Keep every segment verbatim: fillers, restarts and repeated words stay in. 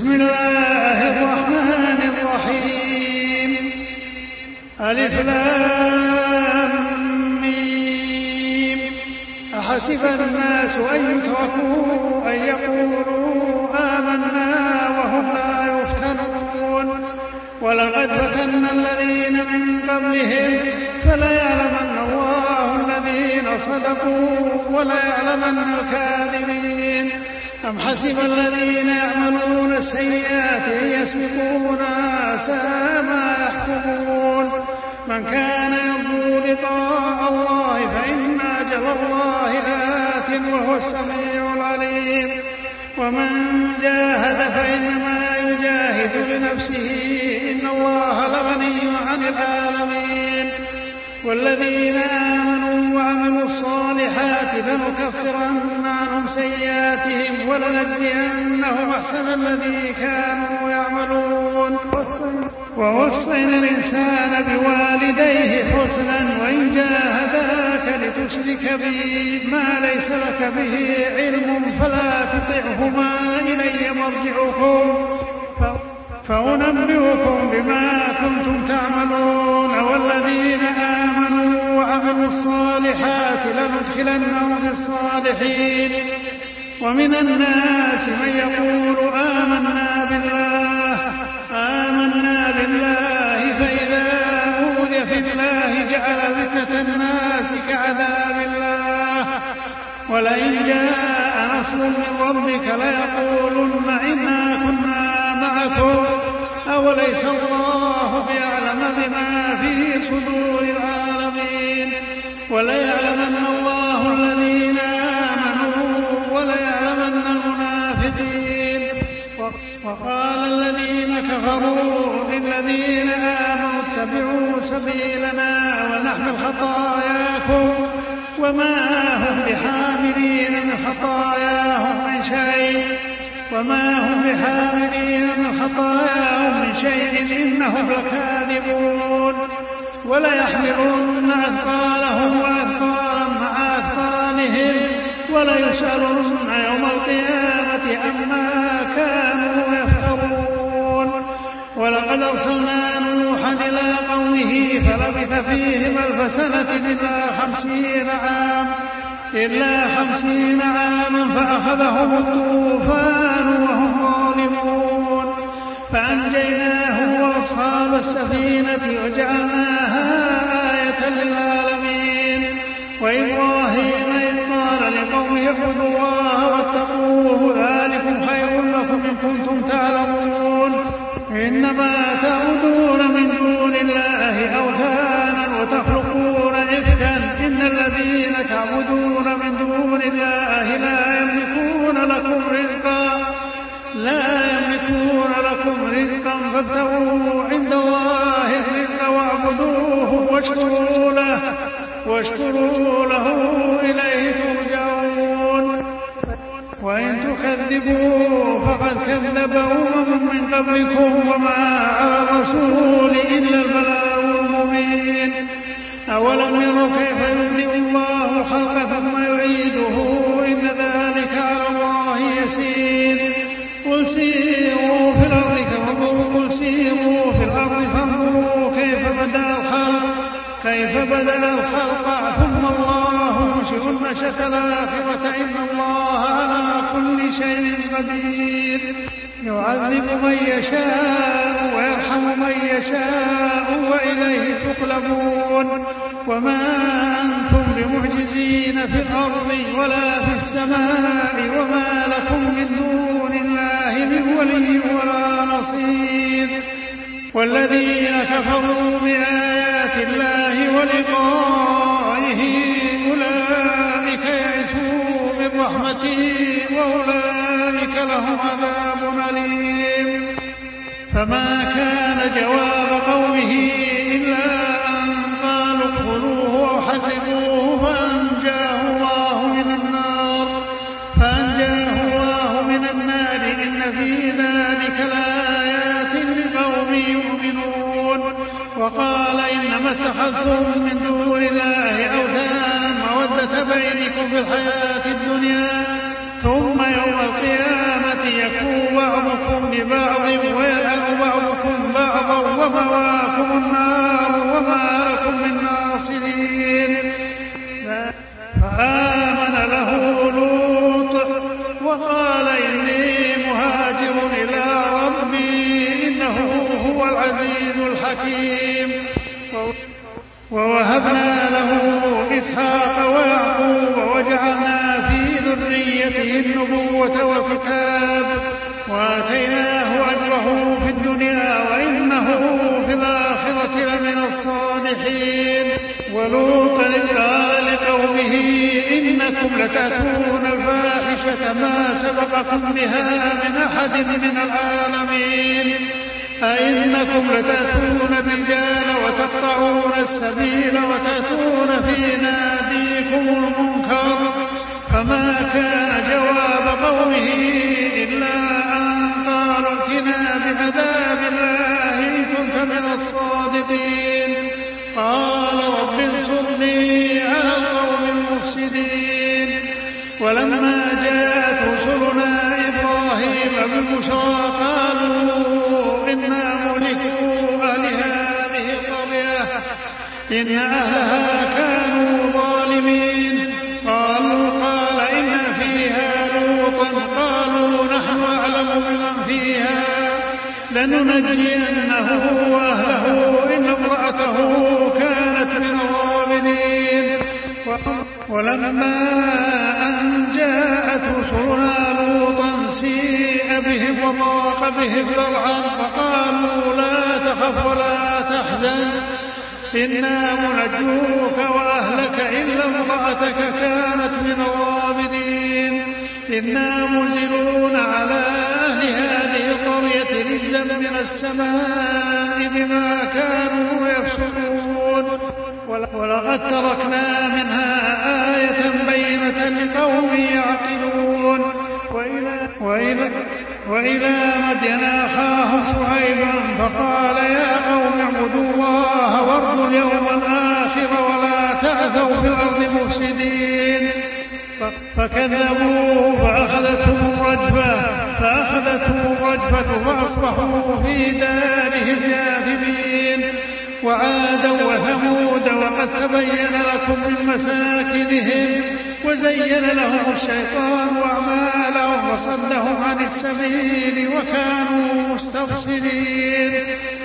بسم الله الرحمن الرحيم. ألف لام ميم. أحسب الناس أن يتركوا أن يقولوا آمنا وهم لا يفتنون ولقد فتنا الذين من قبلهم فليعلمن الله الذين صدقوا وليعلمن الكاذبين. أم حسب الذين يعملون السيئات أن يسبقونا ساء ما يحكمون. من كان يرجو لقاء الله فإن أجل الله لآت وهو السميع العليم. ومن جاهد فإنما يجاهد لنفسه إن الله لغني عن العالمين. والذين آمنوا وعملوا الصالحات لنكفرن عنهم سيئاتهم ولنجزينهم أحسن الذي كانوا يعملون. ووصينا الإنسان بوالديه حسنا وإن جاهداك لتشرك بي ما ليس لك به علم فلا تطعهما إلي مرجعكم فأنبئكم بما كنتم تعملون. والذين آمنوا وعملوا الصالحات لندخلنهم في الصالحين. ومن الناس من يقول آمنا بالله آمنا بالله فإذا أوذي في الله جعل فتنة الناس كعذاب الله. ولئن جاء نصر من ربك ليقولن إنا كنا معكم أوليس الله بيعلم بما في صدور العالمين. وليعلمن الله الذين آمنوا وليعلمن المنافقين. وقال الذين كفروا للذين آمنوا اتبعوا سبيلنا ونحمل خطاياكم وما هم بحاملين من خطاياهم من شيء وما هم بحاملين من خطاياهم من شيء إنهم لكاذبون. وليحملن أثقالهم وأثقالا مع أثقالهم وليسألن يوم القيامة عما كانوا يفترون. ولقد أرسلنا نوحا إلى قومه فلبث فيهم ألف سنة إلا خمسين عام إلا خمسين عاما فأخذهم الطوفان وهم ظالمون. فأنجيناه وأصحاب السفينة وجعلناها آية للعالمين. وإبراهيم إذ قال لقومه اعبدوا الله واتقوه ذلكم خير لكم إن كنتم تعلمون. إنما تعبدون من دون الله أوثانا وتخلقون إفكا إن الذين تعبدون من دون الله لا يملكون لكم رزقا لا يملكون لكم رزقا فابتغوا عند الله الرزق واعبدوه واشكروا له واشكروا له إليه ترجعون. وإن تكذبوا فقد كذب أمم من قبلكم وما على الرسول إلا البلاغ المبين. أولم يروا كيف يبدئ الله خلق ثم يعيده إن ذلك على الله يسير. قل سيروا في الأرض قل سيروا في الأرض فانظروا كيف بدأ الخلق كيف بدأ الخلق ثم الله ينشئ النشأة الآخرة إن الله على كل شيء قدير. يعذب من يشاء ويرحم من يشاء وإليه تقلبون. وما أنتم بمعجزين في الأرض ولا في السماء وما لكم من دون الله من ولي ولا نصير. والذين كفروا بآيات الله ولقائه أولئك يئسوا من رحمته وأولئك لهم عذاب أليم. فما كان جواب قومه إلا أن قالوا اقتلوه أو حرقوه فأنجاه الله من النار فأنجاه الله من النار إن في ذلك لآيات لقوم يؤمنون. وقال إنما اتخذتم من دون الله أوثانا مودة بينكم في الحياة الدنيا ثم يوم القيامة يكون بعضكم لبعض ويلعن بعضكم بعضا ومأواكم النار وما لكم من ناصرين. فآمن له لوط وقال إني مهاجر إلى ربي إنه هو العزيز الحكيم. ووهبنا له إسحاق ويعقوب وجعلنا في ذريته النبوة والكتاب وآتيناه أجره في الدنيا وإنه في الآخرة لمن الصالحين. ولوطا إذ قال لقومه إنكم لتأتون الفاحشة ما سبقكم بها من أحد من العالمين أئنكم لتأتون الرجال وتقطعون السبيل وتأتون في ناديكم المنكر. فما كان جواب قومه إلا أن قالوا ائتنا بعذاب الله إن كنت من الصادقين. قال رب انصرني على القوم المفسدين. ولما جاءت رسلنا إبراهيم بالبشرى قالوا إنا مهلكو أهل هذه القرية إن أهلها كانوا ظالمين. قالوا قال إن فيها لوطا قالوا نحن أعلم بمن فيها لننجينه وأهله إن امرأته كانت من الغابرين. ولما أن جاءت رسلنا لوطا سيء بهم وضاق بهم ذرعا فقالوا لا تخف ولا تحزن إنا منجوك وأهلك إلا امرأتك كانت من الغابرين. إنا منزلون على أهل هذه القرية رجزا من السماء بما كانوا يفسقون. ولقد تركنا منها آية بينة لقوم يعقلون. وإلى, وإلى, وإلى مدين أخاهم شعيبا فقال يا قوم اعبدوا الله وارجوا اليوم الآخر ولا تعثوا في الأرض مفسدين. فكذبوه فأخذتهم الرجفة فأخذتهم الرجفة فأصبحوا في دارهم جاثمين. وعادا وثمود وقد تبين لكم من مساكنهم وزين لهم الشيطان أعمالهم وصدهم عن السبيل وكانوا مستبصرين.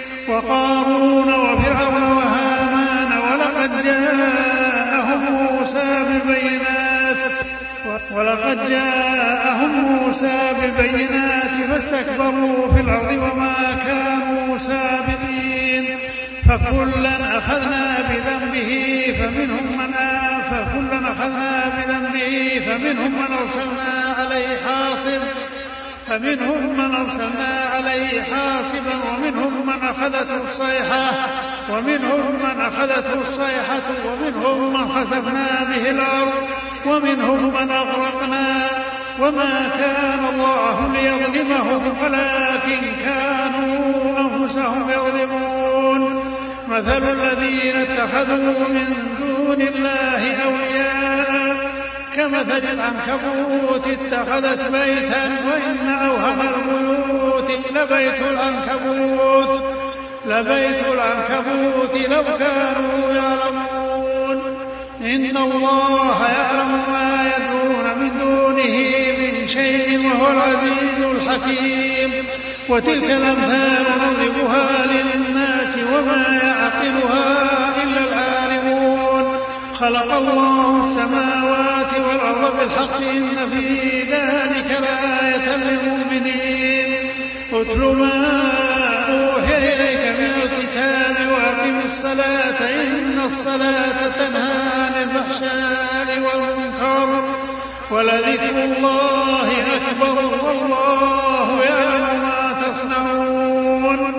وقارون وفرعون وهامان ولقد جاءهم موسى بالبينات ولقد جاءهم موسى بالبينات فاستكبروا في الأرض وما كانوا سابقين. فكلا أخذنا بذنبه فمنهم من آف فكلا أخذنا بذنبه فمنهم من أرسلنا عليه حاصب فمنهم من أرسلنا عليه حاصبا ومنهم من أخذته الصيحة ومنهم من أخذته الصيحة ومنهم من خسفنا به الأرض ومنهم من أغرقنا. وما كان الله ليظلمهم ولكن كانوا أنفسهم يظلمون. مثل الذين اتخذوا من دون الله أولياء كمثل العنكبوت اتخذت بيتا وإن أوهن البيوت لبيت العنكبوت لبيت العنكبوت لو كانوا يعلمون. إن الله يعلم ما يدعون من دونه من شيء وهو العزيز الحكيم. وتلك الأمثال نضربها للناس وما يعقلها إلا العالمون. خلق الله السماوات والأرض بالحق إن في ذلك لآية للمؤمنين. اتل ما أوحي إليك من الكتاب وأقم الصلاة إن الصلاة تنهى عن الفحشاء والمنكر ولذكر الله أكبر والله يعلم ما تصنعون.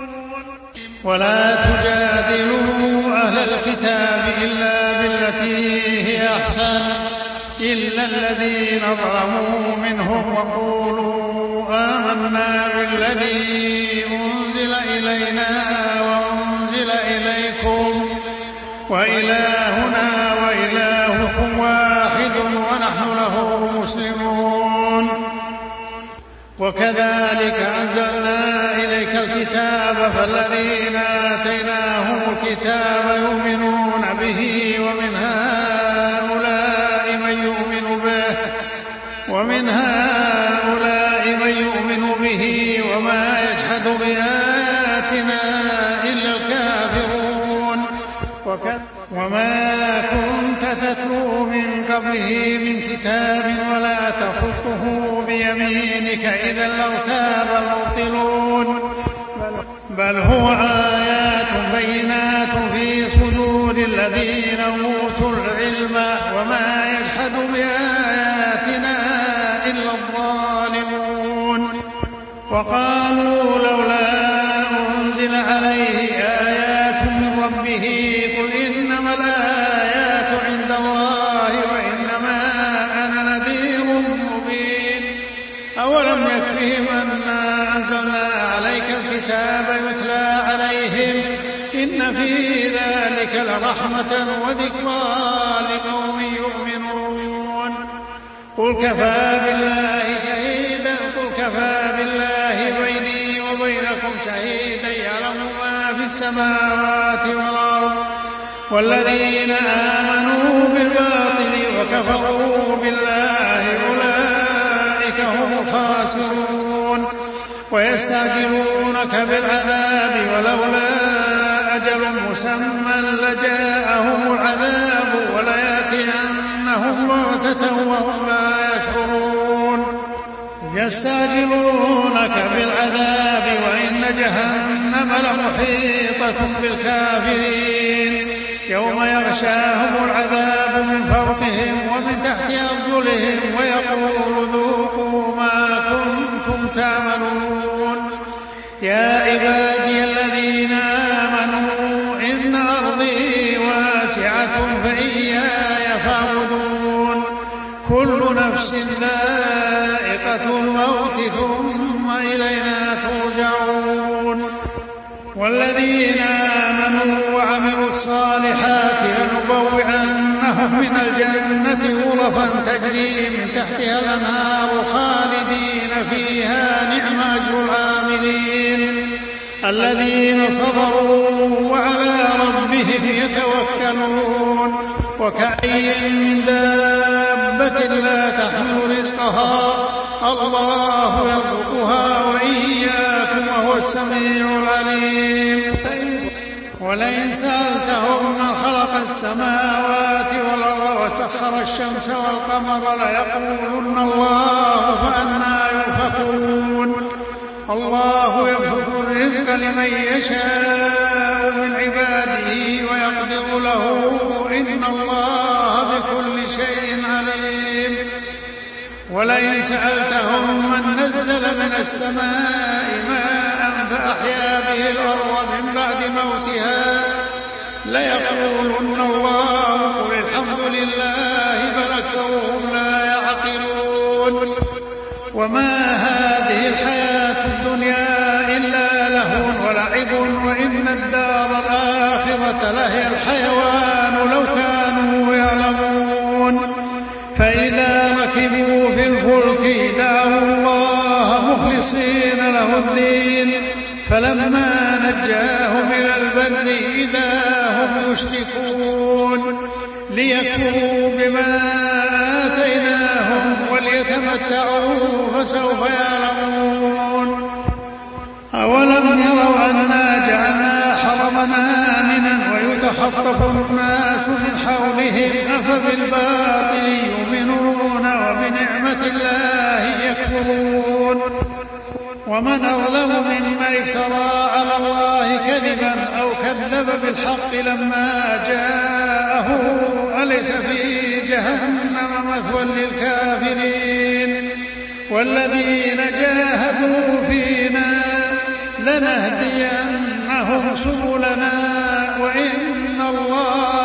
ولا تجادلوا أهل الكتاب إلا بالتي هي أحسن إلا الذين ظلموا منهم وقولوا آمنا بالذي أنزل إلينا وأنزل إليكم وإلهنا وإلهكم واحد ونحن له مسلمون. وكذلك أنزلنا إليك الكتاب فالذين آتيناهم الكتاب يؤمنون به ومن هؤلاء من يؤمن به ومن هؤلاء من يؤمن به وما يجحد بآياتنا إلا الكافرون. وما كنت تتلو من قبله من كتاب ولا تخطه بيمينك إذا لارتاب المبطلون بل هو آيات بينات في صدور الذين أوتوا العلم وما يجحد بآياتنا إلا الظالمون. وقالوا لولا أنزل عليه آيات من ربه قل إنما الآيات عند الله وإنما أنا نذير مبين أولم يكفهم أنا أنزلنا عليك الكتاب يتلى عليهم إن في ذلك لرحمة وذكرى لقوم يؤمنون. قل كفى بالله شهيدا قل كفى بالله بيني وبينكم شهيدا يعلم ما في السماوات والأرض والذين آمنوا بالباطل وكفروا بالله أولئك هم الخاسرون. ويستعجلونك بالعذاب ولولا أجل مسمى لجاءهم العذاب وليأتينهم بغتة وهم لا يشعرون. يستعجلونك بالعذاب وإن جهنم لمحيطة بالكافرين يوم يغشاهم العذاب من فوقهم ومن تحت أرجلهم ويقول ذوقوا ما كنتم تعملون. يا عبادي الذين آمنوا إن أرضي واسعة فإياي فاعبدون. كل نفس ذائقة الموت ثم إلينا ترجعون. والذين آمنوا وعملوا الصالحات لنبوئنهم من الجنة غرفا تجري من تحتها الأنهار خالدين فيها نعم أجر العاملين الذين صبروا وعلى ربهم يتوكلون. وكأي من دابة لا تحمل رزقها الله يرزقها وإياكم وهو السميع العليم. ولئن سألتهم من خلق السماوات والأرض وسخر الشمس والقمر ليقولن الله فأنى يؤفكون. الله يبسط الرزق لمن يشاء من عباده ويقدر له إن الله بكل شيء عليم. ولئن سألتهم من نزل من السماء ماء فأحيا به الأرض من بعد موتها ليقولن الله قل الحمد لله بل أكثرهم لا يعقلون. وما هذه الحياة الدنيا إلا لهو ولعب وإن الدار الآخرة لهي الحيوان لو كانوا يعلمون. فإذا ركبوا في الفلك دعوا الله مخلصين له الدين فلما نجاهم إلى البر إذا هم يشركون ليكفروا بما آتيناهم وليتمتعوا فسوف يعلمون. أولم يروا أنا جعلنا حرمنا آمنا ويتخطف الناس من حولهم أفبالباطل يؤمنون وبنعمة الله يكفرون. ومن أظلم ممن افترى على الله كذبا أو كذب بالحق لما جاءه أليس في جهنم مثوى للكافرين. والذين جاهدوا فينا لنهدينهم سبلنا وإن الله